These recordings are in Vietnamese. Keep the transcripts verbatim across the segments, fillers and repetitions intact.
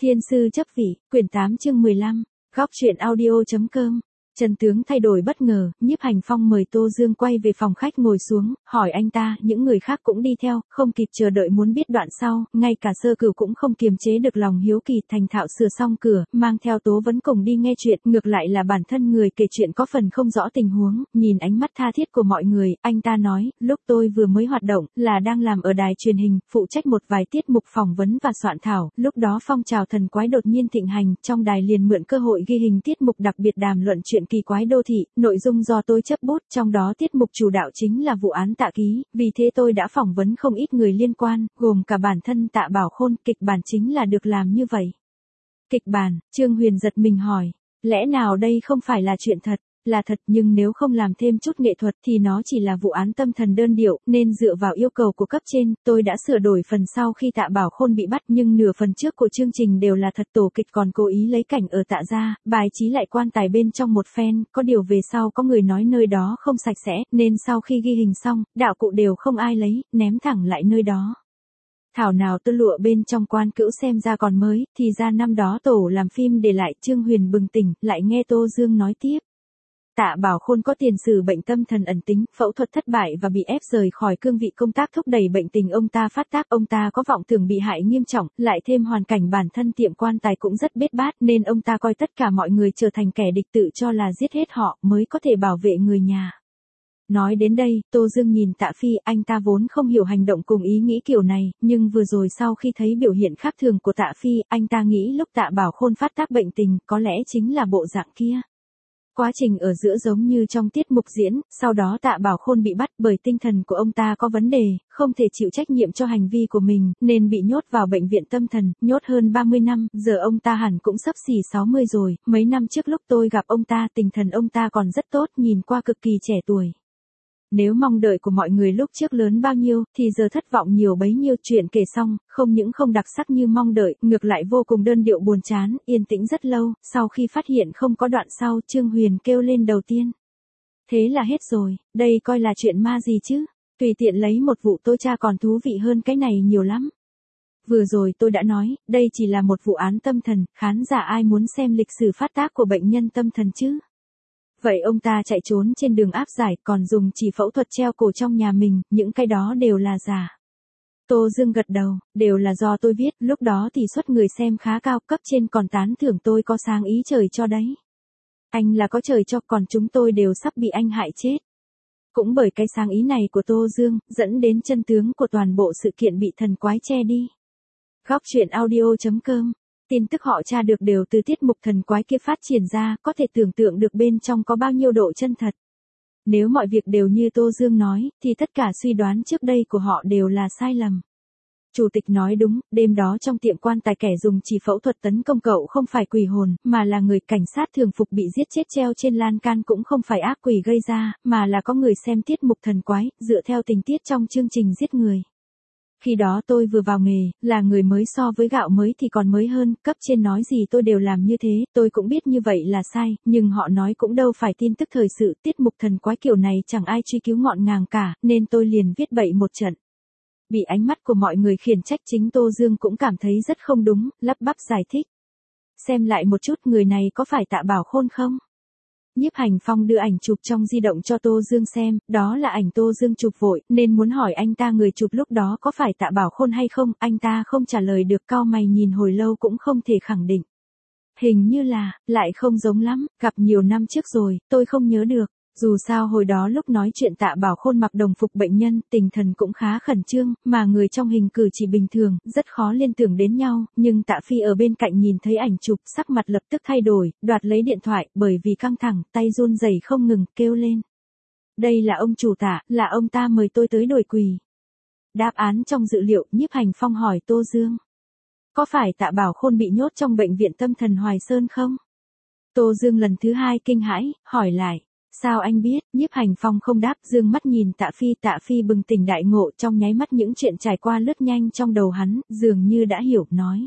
Thiên sư chấp vị, quyển tám chương mười lăm, góc truyện audio.com. Chân tướng thay đổi bất ngờ, Nhiếp Hành Phong mời Tô Dương quay về phòng khách ngồi xuống, hỏi anh ta, những người khác cũng đi theo, không kịp chờ đợi muốn biết đoạn sau, ngay cả Sơ Cửu cũng không kiềm chế được lòng hiếu kỳ, thành thạo sửa xong cửa, mang theo Tố Vấn cùng đi nghe chuyện, ngược lại là bản thân người kể chuyện có phần không rõ tình huống, nhìn ánh mắt tha thiết của mọi người, anh ta nói, lúc tôi vừa mới hoạt động, là đang làm ở đài truyền hình, phụ trách một vài tiết mục phỏng vấn và soạn thảo, lúc đó phong trào thần quái đột nhiên thịnh hành, trong đài liền mượn cơ hội ghi hình tiết mục đặc biệt đàm luận chuyện kỳ quái đô thị, nội dung do tôi chấp bút, trong đó tiết mục chủ đạo chính là vụ án Tạ Ký, vì thế tôi đã phỏng vấn không ít người liên quan, gồm cả bản thân Tạ Bảo Khôn, kịch bản chính là được làm như vậy. Kịch bản, Trương Huyền giật mình hỏi, lẽ nào đây không phải là chuyện thật? Là thật, nhưng nếu không làm thêm chút nghệ thuật thì nó chỉ là vụ án tâm thần đơn điệu, nên dựa vào yêu cầu của cấp trên, tôi đã sửa đổi phần sau khi Tạ Bảo Khôn bị bắt, nhưng nửa phần trước của chương trình đều là thật, tổ kịch còn cố ý lấy cảnh ở Tạ gia, bài trí lại quan tài bên trong một phen, có điều về sau có người nói nơi đó không sạch sẽ, nên sau khi ghi hình xong, đạo cụ đều không ai lấy, ném thẳng lại nơi đó. Thảo nào tơ lụa bên trong quan cữu xem ra còn mới, thì ra năm đó tổ làm phim để lại. Trương Huyền bừng tỉnh, lại nghe Tô Dương nói tiếp. Tạ Bảo Khôn có tiền sử bệnh tâm thần ẩn tính, phẫu thuật thất bại và bị ép rời khỏi cương vị công tác, thúc đẩy bệnh tình ông ta phát tác. Ông ta có vọng tưởng bị hại nghiêm trọng, lại thêm hoàn cảnh bản thân tiệm quan tài cũng rất bết bát, nên ông ta coi tất cả mọi người trở thành kẻ địch, tự cho là giết hết họ mới có thể bảo vệ người nhà. Nói đến đây, Tô Dương nhìn Tạ Phi, anh ta vốn không hiểu hành động cùng ý nghĩ kiểu này, nhưng vừa rồi sau khi thấy biểu hiện khác thường của Tạ Phi, anh ta nghĩ lúc Tạ Bảo Khôn phát tác bệnh tình, có lẽ chính là bộ dạng kia. Quá trình ở giữa giống như trong tiết mục diễn, sau đó Tạ Bảo Khôn bị bắt bởi tinh thần của ông ta có vấn đề, không thể chịu trách nhiệm cho hành vi của mình, nên bị nhốt vào bệnh viện tâm thần, nhốt hơn ba mươi năm, giờ ông ta hẳn cũng sắp xỉ sáu mươi rồi, mấy năm trước lúc tôi gặp ông ta, tinh thần ông ta còn rất tốt, nhìn qua cực kỳ trẻ tuổi. Nếu mong đợi của mọi người lúc trước lớn bao nhiêu, thì giờ thất vọng nhiều bấy nhiêu. Chuyện kể xong, không những không đặc sắc như mong đợi, ngược lại vô cùng đơn điệu buồn chán, yên tĩnh rất lâu, sau khi phát hiện không có đoạn sau, Trương Huyền kêu lên đầu tiên. Thế là hết rồi, đây coi là chuyện ma gì chứ, tùy tiện lấy một vụ tôi tra còn thú vị hơn cái này nhiều lắm. Vừa rồi tôi đã nói, đây chỉ là một vụ án tâm thần, khán giả ai muốn xem lịch sử phát tác của bệnh nhân tâm thần chứ? Vậy ông ta chạy trốn trên đường áp giải, còn dùng chỉ phẫu thuật treo cổ trong nhà mình, những cái đó đều là giả. Tô Dương gật đầu, đều là do tôi viết, lúc đó thì suất người xem khá cao, cấp trên còn tán thưởng tôi có sáng ý trời cho đấy. Anh là có trời cho, còn chúng tôi đều sắp bị anh hại chết. Cũng bởi cái sáng ý này của Tô Dương, dẫn đến chân tướng của toàn bộ sự kiện bị thần quái che đi. Góc truyện audio.com. Tin tức họ tra được đều từ tiết mục thần quái kia phát triển ra, có thể tưởng tượng được bên trong có bao nhiêu độ chân thật. Nếu mọi việc đều như Tô Dương nói, thì tất cả suy đoán trước đây của họ đều là sai lầm. Chủ tịch nói đúng, đêm đó trong tiệm quan tài kẻ dùng chỉ phẫu thuật tấn công cậu không phải quỷ hồn, mà là người cảnh sát thường phục bị giết chết treo trên lan can, cũng không phải ác quỷ gây ra, mà là có người xem tiết mục thần quái, dựa theo tình tiết trong chương trình giết người. Khi đó tôi vừa vào nghề, là người mới, so với gạo mới thì còn mới hơn, cấp trên nói gì tôi đều làm như thế, tôi cũng biết như vậy là sai, nhưng họ nói cũng đâu phải tin tức thời sự, tiết mục thần quái kiểu này chẳng ai truy cứu ngọn ngàng cả, nên tôi liền viết bậy một trận. Bị ánh mắt của mọi người khiển trách, chính Tô Dương cũng cảm thấy rất không đúng, lắp bắp giải thích. Xem lại một chút, người này có phải Tạ Bảo Khôn không? Nhiếp Hành Phong đưa ảnh chụp trong di động cho Tô Dương xem, đó là ảnh Tô Dương chụp vội, nên muốn hỏi anh ta người chụp lúc đó có phải Tạ Bảo Khôn hay không, anh ta không trả lời được, cau mày nhìn hồi lâu cũng không thể khẳng định. Hình như là, lại không giống lắm, gặp nhiều năm trước rồi, tôi không nhớ được. Dù sao hồi đó lúc nói chuyện Tạ Bảo Khôn mặc đồng phục bệnh nhân, tinh thần cũng khá khẩn trương, mà người trong hình cử chỉ bình thường, rất khó liên tưởng đến nhau, nhưng Tạ Phi ở bên cạnh nhìn thấy ảnh chụp, sắc mặt lập tức thay đổi, đoạt lấy điện thoại, bởi vì căng thẳng, tay run rẩy không ngừng, kêu lên. Đây là ông chủ Tạ, là ông ta mời tôi tới đổi quỳ. Đáp án trong dự liệu, Nhiếp Hành Phong hỏi Tô Dương. Có phải Tạ Bảo Khôn bị nhốt trong bệnh viện tâm thần Hoài Sơn không? Tô Dương lần thứ hai kinh hãi, hỏi lại. Sao anh biết? Nhiếp Hành Phong không đáp, dương mắt nhìn Tạ Phi. Tạ Phi bừng tỉnh đại ngộ, trong nháy mắt những chuyện trải qua lướt nhanh trong đầu hắn, dường như đã hiểu, nói.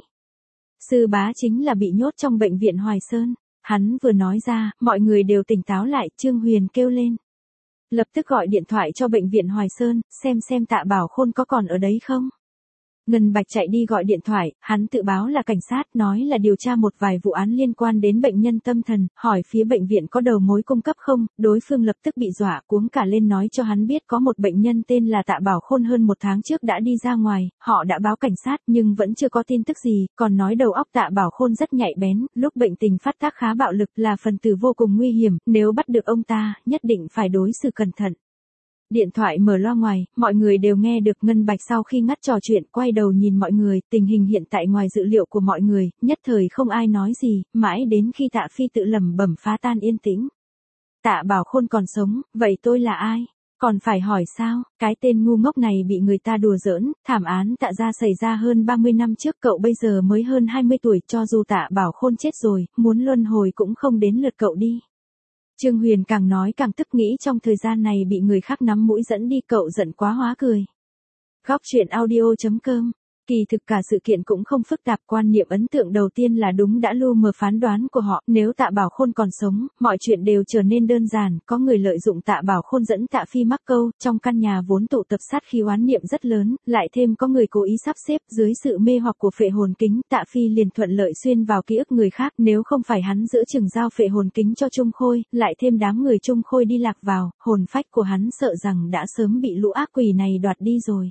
Sư bá chính là bị nhốt trong bệnh viện Hoài Sơn. Hắn vừa nói ra, mọi người đều tỉnh táo lại, Trương Huyền kêu lên. Lập tức gọi điện thoại cho bệnh viện Hoài Sơn, xem xem Tạ Bảo Khôn có còn ở đấy không. Ngân Bạch chạy đi gọi điện thoại, hắn tự báo là cảnh sát, nói là điều tra một vài vụ án liên quan đến bệnh nhân tâm thần, hỏi phía bệnh viện có đầu mối cung cấp không, đối phương lập tức bị dọa cuống cả lên nói cho hắn biết có một bệnh nhân tên là Tạ Bảo Khôn hơn một tháng trước đã đi ra ngoài, họ đã báo cảnh sát nhưng vẫn chưa có tin tức gì, còn nói đầu óc Tạ Bảo Khôn rất nhạy bén, lúc bệnh tình phát tác khá bạo lực, là phần tử vô cùng nguy hiểm, nếu bắt được ông ta, nhất định phải đối xử cẩn thận. Điện thoại mở loa ngoài, mọi người đều nghe được. Ngân Bạch sau khi ngắt trò chuyện quay đầu nhìn mọi người, tình hình hiện tại ngoài dự liệu của mọi người, nhất thời không ai nói gì, mãi đến khi Tạ Phi tự lẩm bẩm phá tan yên tĩnh. Tạ Bảo Khôn còn sống, vậy tôi là ai? Còn phải hỏi sao, cái tên ngu ngốc này bị người ta đùa giỡn, thảm án Tạ gia xảy ra hơn ba mươi năm trước, cậu bây giờ mới hơn hai mươi tuổi, cho dù Tạ Bảo Khôn chết rồi, muốn luân hồi cũng không đến lượt cậu đi. Trương Huyền càng nói càng tức, nghĩ trong thời gian này bị người khác nắm mũi dẫn đi, cậu giận quá hóa cười. Góc truyện audio chấm com. Kỳ thực cả sự kiện cũng không phức tạp, quan niệm ấn tượng đầu tiên là đúng đã lu mờ phán đoán của họ, nếu Tạ Bảo Khôn còn sống, mọi chuyện đều trở nên đơn giản, có người lợi dụng Tạ Bảo Khôn dẫn Tạ Phi mắc câu, trong căn nhà vốn tụ tập sát khí oán niệm rất lớn, lại thêm có người cố ý sắp xếp, dưới sự mê hoặc của phệ hồn kính, Tạ Phi liền thuận lợi xuyên vào ký ức người khác, nếu không phải hắn giữa chừng giao phệ hồn kính cho Trung Khôi, lại thêm đám người Trung Khôi đi lạc vào, hồn phách của hắn sợ rằng đã sớm bị lũ ác quỷ này đoạt đi rồi.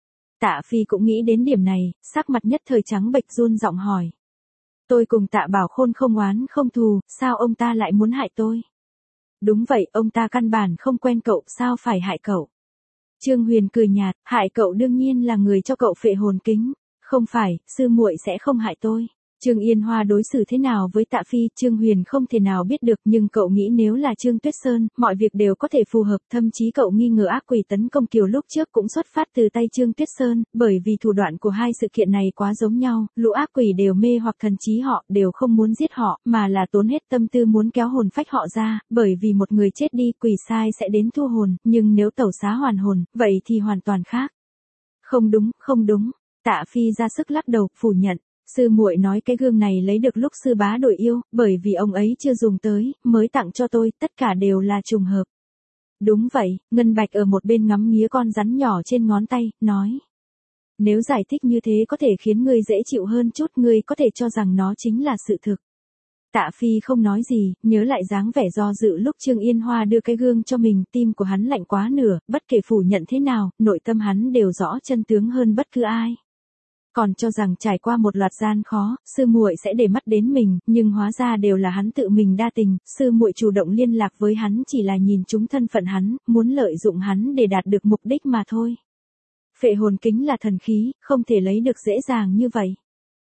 Tạ Phi cũng nghĩ đến điểm này, sắc mặt nhất thời trắng bệch, run giọng hỏi. Tôi cùng Tạ Bảo Khôn không oán không thù, sao ông ta lại muốn hại tôi? Đúng vậy, ông ta căn bản không quen cậu, sao phải hại cậu? Trương Huyền cười nhạt, hại cậu đương nhiên là người cho cậu phệ hồn kính. Không phải, sư muội sẽ không hại tôi. Trương Yên Hoa đối xử thế nào với Tạ Phi, Trương Huyền không thể nào biết được, nhưng cậu nghĩ nếu là Trương Tuyết Sơn, mọi việc đều có thể phù hợp, thậm chí cậu nghi ngờ ác quỷ tấn công Kiều lúc trước cũng xuất phát từ tay Trương Tuyết Sơn, bởi vì thủ đoạn của hai sự kiện này quá giống nhau, lũ ác quỷ đều mê hoặc thần trí họ, đều không muốn giết họ, mà là tốn hết tâm tư muốn kéo hồn phách họ ra, bởi vì một người chết đi, quỷ sai sẽ đến thu hồn, nhưng nếu tẩu xá hoàn hồn, vậy thì hoàn toàn khác. Không đúng, không đúng, Tạ Phi ra sức lắc đầu, phủ nhận. Sư muội nói cái gương này lấy được lúc sư bá đổi yêu, bởi vì ông ấy chưa dùng tới, mới tặng cho tôi, tất cả đều là trùng hợp. Đúng vậy, Ngân Bạch ở một bên ngắm nghía con rắn nhỏ trên ngón tay, nói. Nếu giải thích như thế có thể khiến ngươi dễ chịu hơn chút, ngươi có thể cho rằng nó chính là sự thực. Tạ Phi không nói gì, nhớ lại dáng vẻ do dự lúc Trương Yên Hoa đưa cái gương cho mình, tim của hắn lạnh quá nửa, bất kể phủ nhận thế nào, nội tâm hắn đều rõ chân tướng hơn bất cứ ai. Còn cho rằng trải qua một loạt gian khó, sư muội sẽ để mắt đến mình, nhưng hóa ra đều là hắn tự mình đa tình, sư muội chủ động liên lạc với hắn chỉ là nhìn trúng thân phận hắn, muốn lợi dụng hắn để đạt được mục đích mà thôi. Phệ hồn kính là thần khí, không thể lấy được dễ dàng như vậy.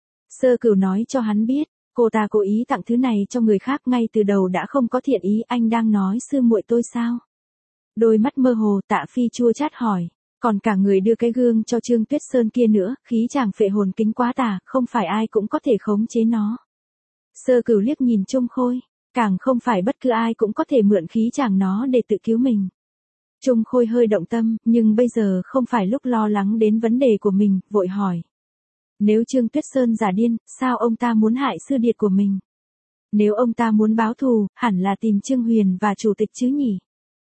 Sơ Cửu nói cho hắn biết, cô ta cố ý tặng thứ này cho người khác, ngay từ đầu đã không có thiện ý, anh đang nói sư muội tôi sao? Đôi mắt mơ hồ, Tạ Phi chua chát hỏi. Còn cả người đưa cái gương cho Trương Tuyết Sơn kia nữa, khí chàng phệ hồn kính quá tà, không phải ai cũng có thể khống chế nó. Sơ Cửu liếc nhìn Trung Khôi, càng không phải bất cứ ai cũng có thể mượn khí chàng nó để tự cứu mình. Trung Khôi hơi động tâm, nhưng bây giờ không phải lúc lo lắng đến vấn đề của mình, vội hỏi. Nếu Trương Tuyết Sơn giả điên, sao ông ta muốn hại sư điệt của mình? Nếu ông ta muốn báo thù, hẳn là tìm Trương Huyền và chủ tịch chứ nhỉ?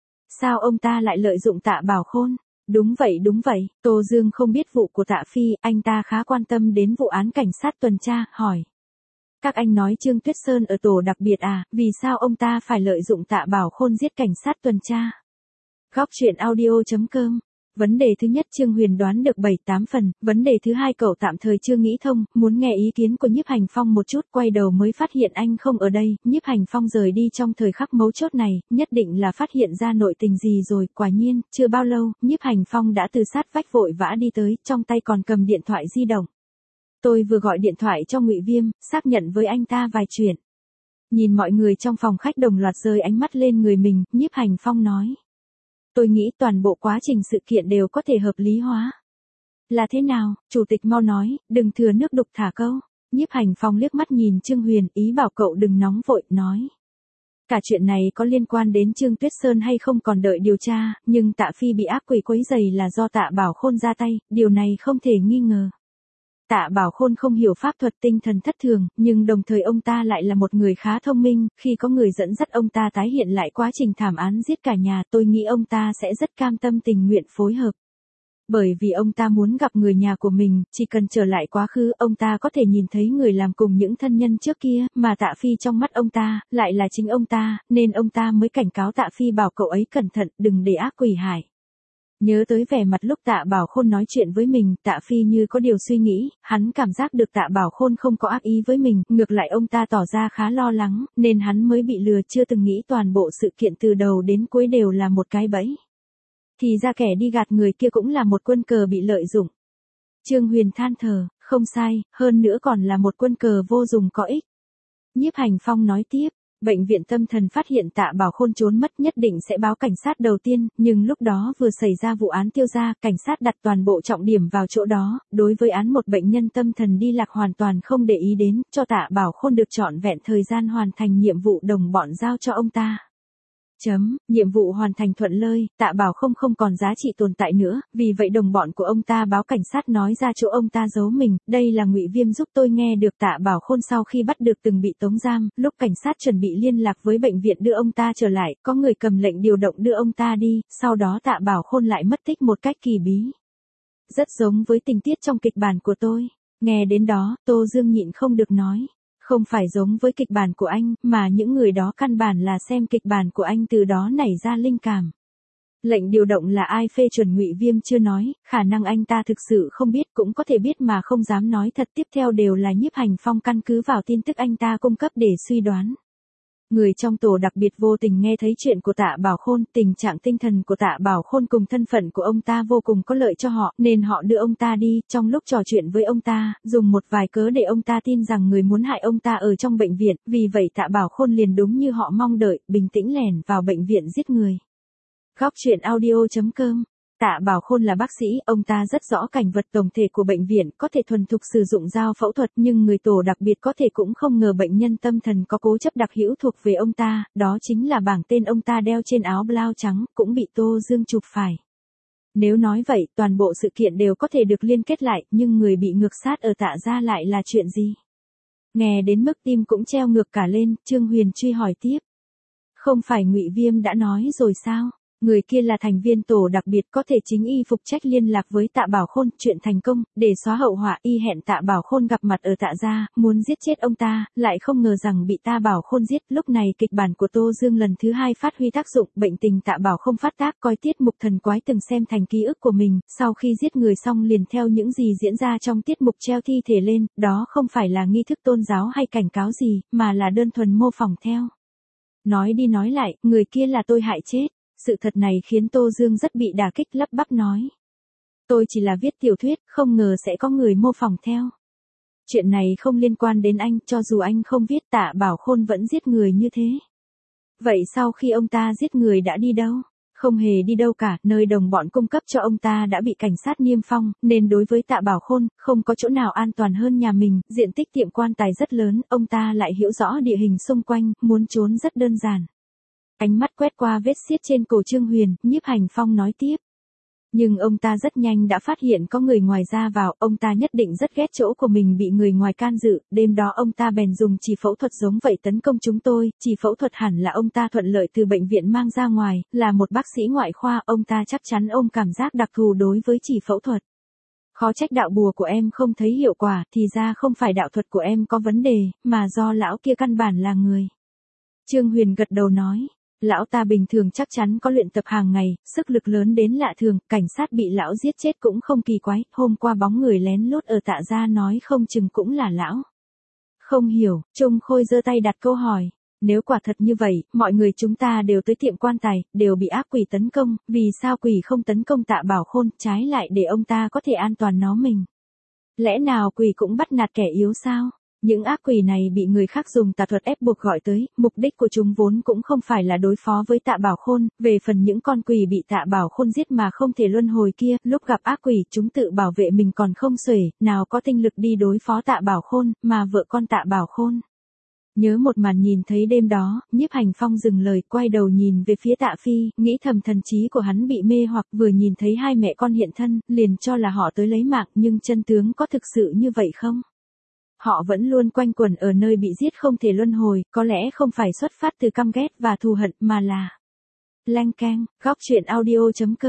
Sao ông ta lại lợi dụng Tạ Bảo Khôn? Đúng vậy đúng vậy, Tô Dương không biết vụ của Tạ Phi, anh ta khá quan tâm đến vụ án cảnh sát tuần tra, hỏi. Các anh nói Trương Tuyết Sơn ở tổ đặc biệt à, vì sao ông ta phải lợi dụng Tạ Bảo Khôn giết cảnh sát tuần tra? Góc truyện audio chấm com. Vấn đề thứ nhất Trương Huyền đoán được bảy tám phần, vấn đề thứ hai cậu tạm thời chưa nghĩ thông, muốn nghe ý kiến của Nhiếp Hành Phong một chút, quay đầu mới phát hiện anh không ở đây, Nhiếp Hành Phong rời đi trong thời khắc mấu chốt này, nhất định là phát hiện ra nội tình gì rồi, quả nhiên, chưa bao lâu, Nhiếp Hành Phong đã từ sát vách vội vã đi tới, trong tay còn cầm điện thoại di động. Tôi vừa gọi điện thoại cho Ngụy Viêm, xác nhận với anh ta vài chuyện. Nhìn mọi người trong phòng khách đồng loạt rơi ánh mắt lên người mình, Nhiếp Hành Phong nói. Tôi nghĩ toàn bộ quá trình sự kiện đều có thể hợp lý hóa. Là thế nào, chủ tịch mau nói, đừng thừa nước đục thả câu. Nhiếp Hành Phong liếc mắt nhìn Trương Huyền, ý bảo cậu đừng nóng vội, nói. Cả chuyện này có liên quan đến Trương Tuyết Sơn hay không còn đợi điều tra, nhưng Tạ Phi bị ác quỷ quấy rầy là do Tạ Bảo Khôn ra tay, điều này không thể nghi ngờ. Tạ Bảo Khôn không hiểu pháp thuật tinh thần thất thường, nhưng đồng thời ông ta lại là một người khá thông minh, khi có người dẫn dắt ông ta tái hiện lại quá trình thảm án giết cả nhà, tôi nghĩ ông ta sẽ rất cam tâm tình nguyện phối hợp. Bởi vì ông ta muốn gặp người nhà của mình, chỉ cần trở lại quá khứ, ông ta có thể nhìn thấy người làm cùng những thân nhân trước kia, mà Tạ Phi trong mắt ông ta, lại là chính ông ta, nên ông ta mới cảnh cáo Tạ Phi bảo cậu ấy cẩn thận, đừng để ác quỷ hại. Nhớ tới vẻ mặt lúc Tạ Bảo Khôn nói chuyện với mình, Tạ Phi như có điều suy nghĩ, hắn cảm giác được Tạ Bảo Khôn không có ác ý với mình, ngược lại ông ta tỏ ra khá lo lắng, nên hắn mới bị lừa, chưa từng nghĩ toàn bộ sự kiện từ đầu đến cuối đều là một cái bẫy. Thì ra kẻ đi gạt người kia cũng là một quân cờ bị lợi dụng. Trương Huyền than thở, không sai, hơn nữa còn là một quân cờ vô dụng có ích. Nhiếp Hành Phong nói tiếp. Bệnh viện tâm thần phát hiện Tạ Bảo Khôn trốn mất nhất định sẽ báo cảnh sát đầu tiên, nhưng lúc đó vừa xảy ra vụ án Tiêu Gia, cảnh sát đặt toàn bộ trọng điểm vào chỗ đó, đối với án một bệnh nhân tâm thần đi lạc hoàn toàn không để ý đến, cho Tạ Bảo Khôn được trọn vẹn thời gian hoàn thành nhiệm vụ đồng bọn giao cho ông ta. Chấm, nhiệm vụ hoàn thành thuận lợi, Tạ Bảo Khôn không còn giá trị tồn tại nữa, vì vậy đồng bọn của ông ta báo cảnh sát nói ra chỗ ông ta giấu mình, đây là Ngụy Viêm giúp tôi nghe được. Tạ Bảo Khôn sau khi bắt được từng bị tống giam, lúc cảnh sát chuẩn bị liên lạc với bệnh viện đưa ông ta trở lại, có người cầm lệnh điều động đưa ông ta đi, sau đó Tạ Bảo Khôn lại mất tích một cách kỳ bí. Rất giống với tình tiết trong kịch bản của tôi. Nghe đến đó, Tô Dương nhịn không được nói. Không phải giống với kịch bản của anh, mà những người đó căn bản là xem kịch bản của anh từ đó nảy ra linh cảm. Lệnh điều động là ai phê chuẩn Ngụy Viêm chưa nói, khả năng anh ta thực sự không biết, cũng có thể biết mà không dám nói thật. Tiếp theo đều là Nhiếp Hành Phong căn cứ vào tin tức anh ta cung cấp để suy đoán. Người trong tổ đặc biệt vô tình nghe thấy chuyện của Tạ Bảo Khôn, tình trạng tinh thần của Tạ Bảo Khôn cùng thân phận của ông ta vô cùng có lợi cho họ, nên họ đưa ông ta đi, trong lúc trò chuyện với ông ta, dùng một vài cớ để ông ta tin rằng người muốn hại ông ta ở trong bệnh viện, vì vậy Tạ Bảo Khôn liền đúng như họ mong đợi, bình tĩnh lẻn vào bệnh viện giết người. Góc truyện audio chấm com. Tạ Bảo Khôn là bác sĩ, ông ta rất rõ cảnh vật tổng thể của bệnh viện, có thể thuần thục sử dụng dao phẫu thuật, nhưng người tổ đặc biệt có thể cũng không ngờ bệnh nhân tâm thần có cố chấp đặc hữu thuộc về ông ta, đó chính là bảng tên ông ta đeo trên áo blau trắng, cũng bị Tô Dương chụp phải. Nếu nói vậy, toàn bộ sự kiện đều có thể được liên kết lại, nhưng người bị ngược sát ở Tạ gia lại là chuyện gì? Nghe đến mức tim cũng treo ngược cả lên, Trương Huyền truy hỏi tiếp. Không phải Ngụy Viêm đã nói rồi sao? Người kia là thành viên tổ đặc biệt, có thể chính y phục trách liên lạc với Tạ Bảo Khôn, chuyện thành công, để xóa hậu họa, y hẹn Tạ Bảo Khôn gặp mặt ở Tạ gia, muốn giết chết ông ta, lại không ngờ rằng bị Tạ Bảo Khôn giết. Lúc này kịch bản của Tô Dương lần thứ hai phát huy tác dụng, bệnh tình Tạ Bảo không phát tác, coi tiết mục thần quái từng xem thành ký ức của mình, sau khi giết người xong liền theo những gì diễn ra trong tiết mục treo thi thể lên, đó không phải là nghi thức tôn giáo hay cảnh cáo gì, mà là đơn thuần mô phỏng theo. Nói đi nói lại, người kia là tôi hại chết. Sự thật này khiến Tô Dương rất bị đả kích, lắp bắp nói. Tôi chỉ là viết tiểu thuyết, không ngờ sẽ có người mô phỏng theo. Chuyện này không liên quan đến anh, cho dù anh không viết, Tạ Bảo Khôn vẫn giết người như thế. Vậy sau khi ông ta giết người đã đi đâu? Không hề đi đâu cả, nơi đồng bọn cung cấp cho ông ta đã bị cảnh sát niêm phong, nên đối với Tạ Bảo Khôn, không có chỗ nào an toàn hơn nhà mình, diện tích tiệm quan tài rất lớn, ông ta lại hiểu rõ địa hình xung quanh, muốn trốn rất đơn giản. Ánh mắt quét qua vết xiết trên cổ Trương Huyền, Nhiếp Hành Phong nói tiếp. Nhưng ông ta rất nhanh đã phát hiện có người ngoài ra vào, ông ta nhất định rất ghét chỗ của mình bị người ngoài can dự, đêm đó ông ta bèn dùng chỉ phẫu thuật giống vậy tấn công chúng tôi, chỉ phẫu thuật hẳn là ông ta thuận lợi từ bệnh viện mang ra ngoài, là một bác sĩ ngoại khoa, ông ta chắc chắn ôm cảm giác đặc thù đối với chỉ phẫu thuật. Khó trách đạo bùa của em không thấy hiệu quả, thì ra không phải đạo thuật của em có vấn đề, mà do lão kia căn bản là người. Trương Huyền gật đầu nói. Lão ta bình thường chắc chắn có luyện tập hàng ngày, sức lực lớn đến lạ thường, cảnh sát bị lão giết chết cũng không kỳ quái, hôm qua bóng người lén lút ở Tạ gia nói không chừng cũng là lão. Không hiểu, Trung Khôi giơ tay đặt câu hỏi, nếu quả thật như vậy, mọi người chúng ta đều tới tiệm quan tài, đều bị ác quỷ tấn công, vì sao quỷ không tấn công Tạ Bảo Khôn, trái lại để ông ta có thể an toàn nó mình? Lẽ nào quỷ cũng bắt nạt kẻ yếu sao? Những ác quỷ này bị người khác dùng tà thuật ép buộc gọi tới, mục đích của chúng vốn cũng không phải là đối phó với Tạ Bảo Khôn, về phần những con quỷ bị Tạ Bảo Khôn giết mà không thể luân hồi kia, lúc gặp ác quỷ chúng tự bảo vệ mình còn không xuể, nào có tinh lực đi đối phó Tạ Bảo Khôn, mà vợ con Tạ Bảo Khôn. Nhớ một màn nhìn thấy đêm đó, Nhiếp Hành Phong dừng lời, quay đầu nhìn về phía Tạ Phi, nghĩ thầm thần trí của hắn bị mê hoặc, vừa nhìn thấy hai mẹ con hiện thân, liền cho là họ tới lấy mạng, nhưng chân tướng có thực sự như vậy không? Họ vẫn luôn quanh quẩn ở nơi bị giết không thể luân hồi, có lẽ không phải xuất phát từ căm ghét và thù hận, mà là leng keng, góc truyện audio chấm com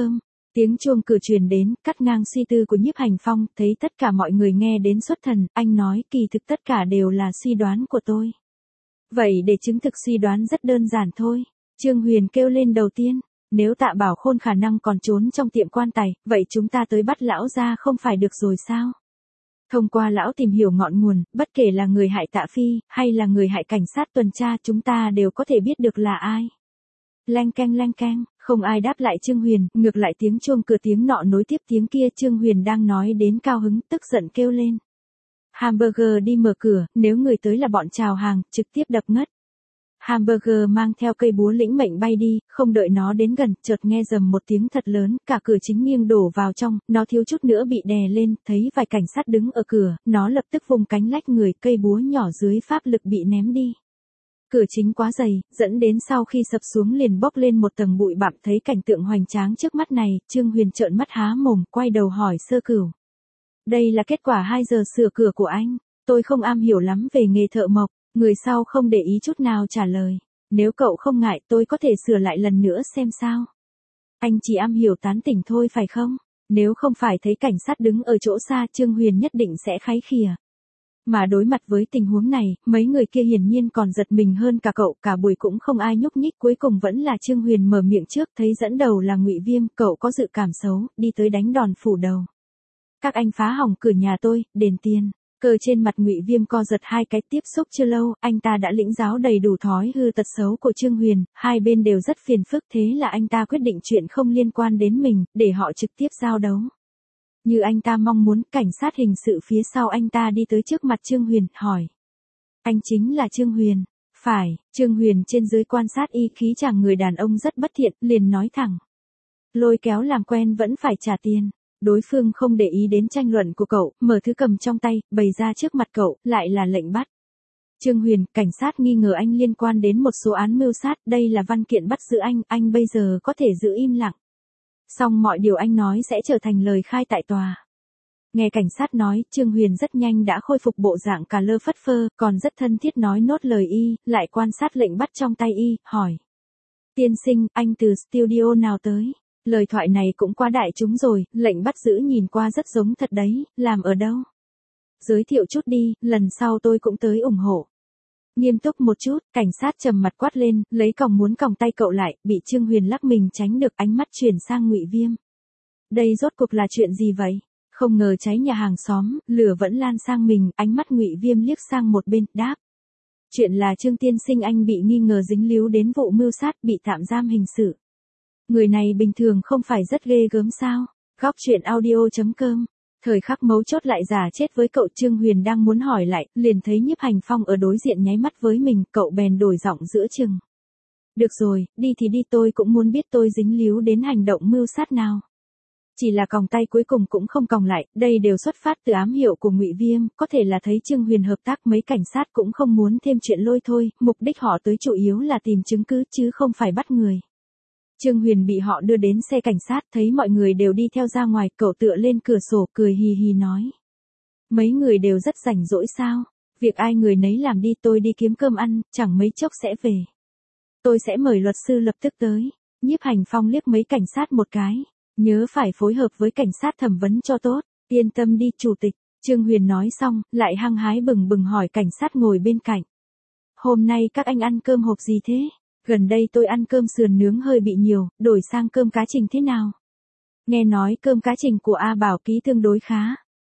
Tiếng chuông cửa truyền đến, cắt ngang suy tư của Nhiếp Hành Phong, thấy tất cả mọi người nghe đến xuất thần, anh nói kỳ thực tất cả đều là suy đoán của tôi. Vậy để chứng thực suy đoán rất đơn giản thôi. Trương Huyền kêu lên đầu tiên, nếu Tạ Bảo Khôn khả năng còn trốn trong tiệm quan tài, vậy chúng ta tới bắt lão ra không phải được rồi sao? Thông qua lão tìm hiểu ngọn nguồn, bất kể là người hại Tạ Phi, hay là người hại cảnh sát tuần tra, chúng ta đều có thể biết được là ai. Leng keng leng keng, không ai đáp lại Trương Huyền, ngược lại tiếng chuông cửa tiếng nọ nối tiếp tiếng kia. Trương Huyền đang nói đến cao hứng, tức giận kêu lên. Hamburger đi mở cửa, nếu người tới là bọn chào hàng, trực tiếp đập ngất. Hamburger mang theo cây búa lĩnh mệnh bay đi, không đợi nó đến gần, chợt nghe rầm một tiếng thật lớn, cả cửa chính nghiêng đổ vào trong, nó thiếu chút nữa bị đè lên, thấy vài cảnh sát đứng ở cửa, nó lập tức vùng cánh lách người, cây búa nhỏ dưới pháp lực bị ném đi. Cửa chính quá dày, dẫn đến sau khi sập xuống liền bốc lên một tầng bụi bặm. Thấy cảnh tượng hoành tráng trước mắt này, Trương Huyền trợn mắt há mồm, quay đầu hỏi Sơ Cửu. Đây là kết quả hai giờ sửa cửa của anh, tôi không am hiểu lắm về nghề thợ mộc. Người sau không để ý chút nào trả lời. Nếu cậu không ngại tôi có thể sửa lại lần nữa xem sao. Anh chỉ am hiểu tán tỉnh thôi phải không? Nếu không phải thấy cảnh sát đứng ở chỗ xa, Trương Huyền nhất định sẽ kháy khìa. Mà đối mặt với tình huống này, mấy người kia hiển nhiên còn giật mình hơn cả cậu, cả buổi cũng không ai nhúc nhích, cuối cùng vẫn là Trương Huyền mở miệng trước, thấy dẫn đầu là Ngụy Viêm, cậu có dự cảm xấu, đi tới đánh đòn phủ đầu. Các anh phá hỏng cửa nhà tôi, đền tiền. Cờ trên mặt Ngụy Viêm co giật hai cái, tiếp xúc chưa lâu, anh ta đã lĩnh giáo đầy đủ thói hư tật xấu của Trương Huyền, hai bên đều rất phiền phức, thế là anh ta quyết định chuyện không liên quan đến mình, để họ trực tiếp giao đấu. Như anh ta mong muốn, cảnh sát hình sự phía sau anh ta đi tới trước mặt Trương Huyền, hỏi. Anh chính là Trương Huyền? Phải. Trương Huyền trên dưới quan sát y khí chàng người đàn ông rất bất thiện, liền nói thẳng. Lôi kéo làm quen vẫn phải trả tiền. Đối phương không để ý đến tranh luận của cậu, mở thứ cầm trong tay, bày ra trước mặt cậu, lại là lệnh bắt. Trương Huyền, cảnh sát nghi ngờ anh liên quan đến một số án mưu sát, đây là văn kiện bắt giữ anh, anh bây giờ có thể giữ im lặng. Xong mọi điều anh nói sẽ trở thành lời khai tại tòa. Nghe cảnh sát nói, Trương Huyền rất nhanh đã khôi phục bộ dạng cà lơ phất phơ, còn rất thân thiết nói nốt lời y, lại quan sát lệnh bắt trong tay y, hỏi. Tiên sinh, anh từ studio nào tới? Lời thoại này cũng quá đại chúng rồi, lệnh bắt giữ nhìn qua rất giống thật đấy, làm ở đâu? Giới thiệu chút đi, lần sau tôi cũng tới ủng hộ. Nghiêm túc một chút, cảnh sát trầm mặt quát lên, lấy còng muốn còng tay cậu lại, bị Trương Huyền lắc mình tránh được, ánh mắt chuyển sang Ngụy Viêm. Đây rốt cuộc là chuyện gì vậy? Không ngờ cháy nhà hàng xóm, lửa vẫn lan sang mình, ánh mắt Ngụy Viêm liếc sang một bên, đáp. Chuyện là Trương tiên sinh anh bị nghi ngờ dính líu đến vụ mưu sát, bị tạm giam hình sự. Người này bình thường không phải rất ghê gớm sao? Góc truyện audio chấm com. Thời khắc mấu chốt lại giả chết với cậu. Trương Huyền đang muốn hỏi lại, liền thấy Nhiếp Hành Phong ở đối diện nháy mắt với mình, cậu bèn đổi giọng giữa chừng. Được rồi, đi thì đi, tôi cũng muốn biết tôi dính líu đến hành động mưu sát nào. Chỉ là còng tay cuối cùng cũng không còng lại, đây đều xuất phát từ ám hiệu của Ngụy Viêm, có thể là thấy Trương Huyền hợp tác, mấy cảnh sát cũng không muốn thêm chuyện lôi thôi, mục đích họ tới chủ yếu là tìm chứng cứ chứ không phải bắt người. Trương Huyền bị họ đưa đến xe cảnh sát, thấy mọi người đều đi theo ra ngoài, cậu tựa lên cửa sổ, cười hì hì nói. Mấy người đều rất rảnh rỗi sao? Việc ai người nấy làm đi, tôi đi kiếm cơm ăn, chẳng mấy chốc sẽ về. Tôi sẽ mời luật sư lập tức tới. Nhiếp Hành Phong liếc mấy cảnh sát một cái. Nhớ phải phối hợp với cảnh sát thẩm vấn cho tốt. Yên tâm đi chủ tịch. Trương Huyền nói xong, lại hăng hái bừng bừng hỏi cảnh sát ngồi bên cạnh. Hôm nay các anh ăn cơm hộp gì thế? Gần đây tôi ăn cơm sườn nướng hơi bị nhiều, đổi sang cơm cá trình thế nào? Nghe nói cơm cá trình của A Bảo Ký tương đối khá.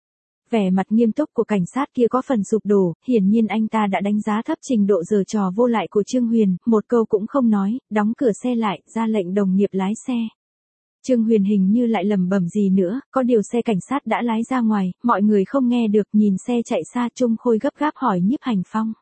Vẻ mặt nghiêm túc của cảnh sát kia có phần sụp đổ, hiển nhiên anh ta đã đánh giá thấp trình độ giở trò vô lại của Trương Huyền, một câu cũng không nói, đóng cửa xe lại, ra lệnh đồng nghiệp lái xe. Trương Huyền hình như lại lẩm bẩm gì nữa, có điều xe cảnh sát đã lái ra ngoài, mọi người không nghe được, nhìn xe chạy xa. Trung Khôi gấp gáp hỏi Nhiếp Hành Phong.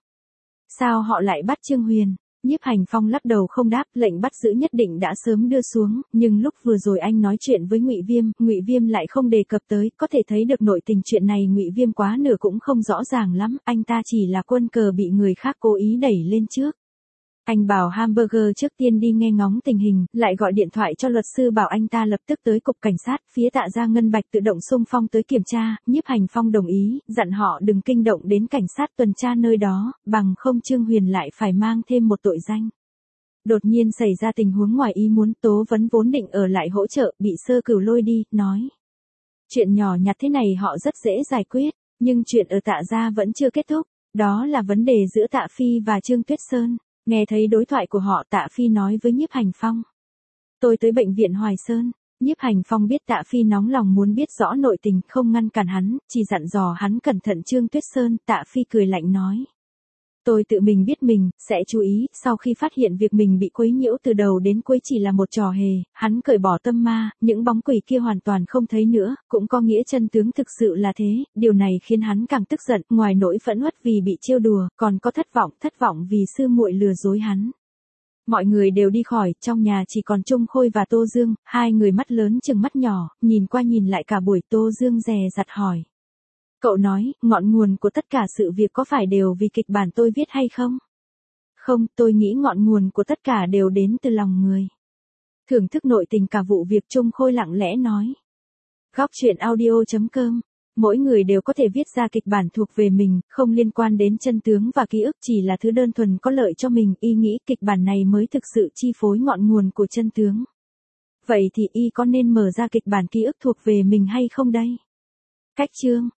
Sao họ lại bắt Trương Huyền? Nhiếp Hành Phong lắc đầu không đáp, lệnh bắt giữ nhất định đã sớm đưa xuống, nhưng lúc vừa rồi anh nói chuyện với Ngụy Viêm, Ngụy Viêm lại không đề cập tới, có thể thấy được nội tình chuyện này Ngụy Viêm quá nửa cũng không rõ ràng lắm, anh ta chỉ là quân cờ bị người khác cố ý đẩy lên trước. Anh bảo Hamburger trước tiên đi nghe ngóng tình hình, lại gọi điện thoại cho luật sư bảo anh ta lập tức tới cục cảnh sát, phía Tạ Gia Ngân Bạch tự động xung phong tới kiểm tra, Nhiếp Hành Phong đồng ý, dặn họ đừng kinh động đến cảnh sát tuần tra nơi đó, bằng không Trương Huyền lại phải mang thêm một tội danh. Đột nhiên xảy ra tình huống ngoài ý muốn, Tố Vấn vốn định ở lại hỗ trợ, bị Sơ Cửu lôi đi, nói. Chuyện nhỏ nhặt thế này họ rất dễ giải quyết, nhưng chuyện ở Tạ gia vẫn chưa kết thúc, đó là vấn đề giữa Tạ Phi và Trương Tuyết Sơn. Nghe thấy đối thoại của họ, Tạ Phi nói với Nhiếp Hành Phong. Tôi tới bệnh viện Hoài Sơn. Nhiếp Hành Phong biết Tạ Phi nóng lòng muốn biết rõ nội tình, không ngăn cản hắn, chỉ dặn dò hắn cẩn thận Trương Tuyết Sơn. Tạ Phi cười lạnh nói. Tôi tự mình biết mình, sẽ chú ý. Sau khi phát hiện việc mình bị quấy nhiễu từ đầu đến cuối chỉ là một trò hề, hắn cởi bỏ tâm ma, những bóng quỷ kia hoàn toàn không thấy nữa, cũng có nghĩa chân tướng thực sự là thế. Điều này khiến hắn càng tức giận, ngoài nỗi phẫn uất vì bị trêu đùa, còn có thất vọng, thất vọng vì sư muội lừa dối hắn. Mọi người đều đi khỏi, trong nhà chỉ còn Trung Khôi và Tô Dương, hai người mắt lớn chừng mắt nhỏ, nhìn qua nhìn lại cả buổi. Tô Dương dè dặt hỏi. Cậu nói, ngọn nguồn của tất cả sự việc có phải đều vì kịch bản tôi viết hay không? Không, tôi nghĩ ngọn nguồn của tất cả đều đến từ lòng người. Thưởng thức nội tình cả vụ việc, Trung Khôi lặng lẽ nói. Góc truyện audio chấm com. Mỗi người đều có thể viết ra kịch bản thuộc về mình, không liên quan đến chân tướng và ký ức, chỉ là thứ đơn thuần có lợi cho mình. Y nghĩ kịch bản này mới thực sự chi phối ngọn nguồn của chân tướng. Vậy thì Y có nên mở ra kịch bản ký ức thuộc về mình hay không đây? Cách chương